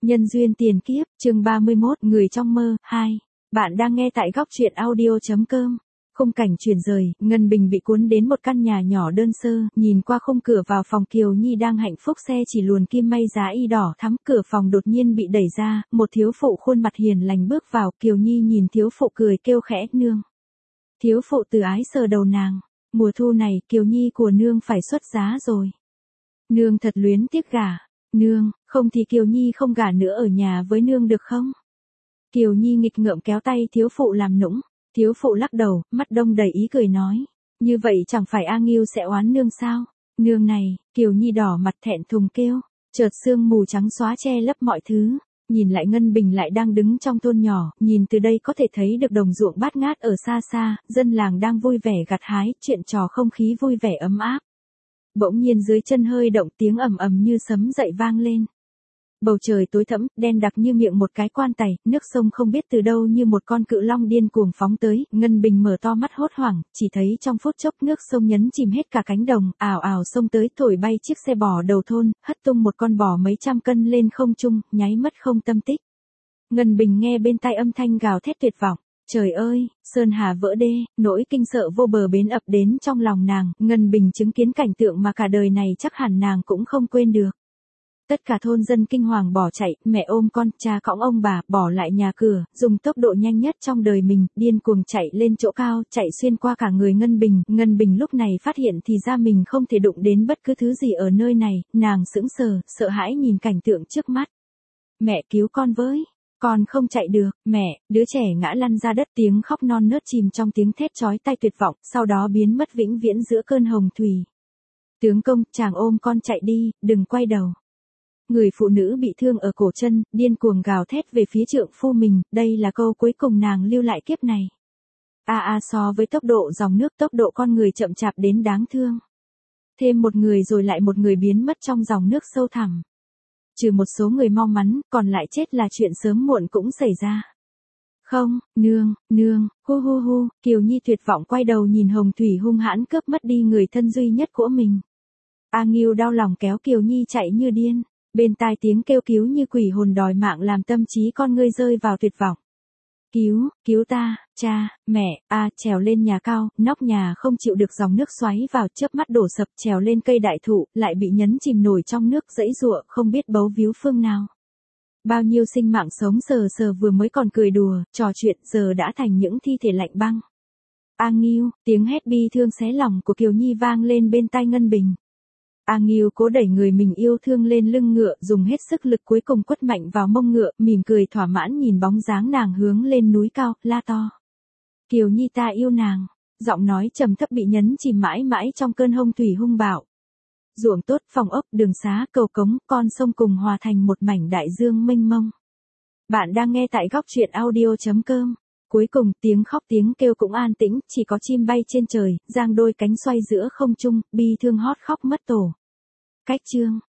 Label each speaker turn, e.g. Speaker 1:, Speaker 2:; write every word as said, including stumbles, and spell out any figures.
Speaker 1: Nhân duyên tiền kiếp, chương ba mươi mốt, người trong mơ, hai. Bạn đang nghe tại góc truyện audio.com. Khung cảnh chuyển rời, Ngân Bình bị cuốn đến một căn nhà nhỏ đơn sơ, nhìn qua khung cửa vào phòng Kiều Nhi đang hạnh phúc xe chỉ luồn kim may giá y đỏ thắm, cửa phòng đột nhiên bị đẩy ra, một thiếu phụ khuôn mặt hiền lành bước vào, Kiều Nhi nhìn thiếu phụ cười kêu khẽ, nương. Thiếu phụ từ ái sờ đầu nàng, mùa thu này Kiều Nhi của nương phải xuất giá rồi. Nương thật luyến tiếc gả. Nương, không thì Kiều Nhi không gả nữa ở nhà với nương được không? Kiều Nhi nghịch ngợm kéo tay thiếu phụ làm nũng, thiếu phụ lắc đầu, mắt đông đầy ý cười nói, như vậy chẳng phải A Nghiêu sẽ oán nương sao? Nương này, Kiều Nhi đỏ mặt thẹn thùng kêu, chợt sương mù trắng xóa che lấp mọi thứ, nhìn lại Ngân Bình lại đang đứng trong thôn nhỏ, nhìn từ đây có thể thấy được đồng ruộng bát ngát ở xa xa, dân làng đang vui vẻ gặt hái, chuyện trò không khí vui vẻ ấm áp. Bỗng nhiên dưới chân hơi động, tiếng ầm ầm như sấm dậy vang lên. Bầu trời tối thẫm, đen đặc như miệng một cái quan tài, nước sông không biết từ đâu như một con cự long điên cuồng phóng tới, Ngân Bình mở to mắt hốt hoảng, chỉ thấy trong phút chốc nước sông nhấn chìm hết cả cánh đồng, ào ào xông tới thổi bay chiếc xe bò đầu thôn, hất tung một con bò mấy trăm cân lên không trung, nháy mất không tâm tích. Ngân Bình nghe bên tai âm thanh gào thét tuyệt vọng. Trời ơi, sơn hà vỡ đê, nỗi kinh sợ vô bờ bến ập đến trong lòng nàng, Ngân Bình chứng kiến cảnh tượng mà cả đời này chắc hẳn nàng cũng không quên được. Tất cả thôn dân kinh hoàng bỏ chạy, mẹ ôm con, cha cõng ông bà, bỏ lại nhà cửa, dùng tốc độ nhanh nhất trong đời mình, điên cuồng chạy lên chỗ cao, chạy xuyên qua cả người Ngân Bình. Ngân Bình lúc này phát hiện thì ra mình không thể đụng đến bất cứ thứ gì ở nơi này, nàng sững sờ, sợ hãi nhìn cảnh tượng trước mắt. Mẹ cứu con với! Con không chạy được, mẹ, đứa trẻ ngã lăn ra đất, tiếng khóc non nớt chìm trong tiếng thét chói tai tuyệt vọng, sau đó biến mất vĩnh viễn giữa cơn hồng thủy. Tướng công, chàng ôm con chạy đi, đừng quay đầu. Người phụ nữ bị thương ở cổ chân, điên cuồng gào thét về phía trượng phu mình, đây là câu cuối cùng nàng lưu lại kiếp này. A a so với tốc độ dòng nước, tốc độ con người chậm chạp đến đáng thương. Thêm một người rồi lại một người biến mất trong dòng nước sâu thẳm. Trừ một số người mau mắn, còn lại chết là chuyện sớm muộn cũng xảy ra. Không, nương, nương, hu hu hu, Kiều Nhi tuyệt vọng quay đầu nhìn hồng thủy hung hãn cướp mất đi người thân duy nhất của mình. A Nghiêu đau lòng kéo Kiều Nhi chạy như điên, bên tai tiếng kêu cứu như quỷ hồn đòi mạng làm tâm trí con ngươi rơi vào tuyệt vọng. Cứu, cứu ta, cha, mẹ, a, trèo lên nhà cao, nóc nhà không chịu được dòng nước xoáy vào, chớp mắt đổ sập, trèo lên cây đại thụ, lại bị nhấn chìm nổi trong nước, giãy giụa, không biết bấu víu phương nào. Bao nhiêu sinh mạng sống sờ sờ vừa mới còn cười đùa, trò chuyện, giờ đã thành những thi thể lạnh băng. A Nghiêu, tiếng hét bi thương xé lòng của Kiều Nhi vang lên bên tai Ngân Bình. A Nghiêu cố đẩy người mình yêu thương lên lưng ngựa, dùng hết sức lực cuối cùng quất mạnh vào mông ngựa, mỉm cười thỏa mãn nhìn bóng dáng nàng hướng lên núi cao, la to. Kiều Nhi ta yêu nàng, giọng nói trầm thấp bị nhấn chìm mãi mãi trong cơn hồng thủy hung bạo. Ruộng tốt, phòng ốc, đường xá, cầu cống, con sông cùng hòa thành một mảnh đại dương mênh mông. Bạn đang nghe tại góc truyện audio.com. Cuối cùng tiếng khóc tiếng kêu cũng an tĩnh, chỉ có chim bay trên trời, giang đôi cánh xoay giữa không trung, bi thương hót khóc mất tổ. Cách chương.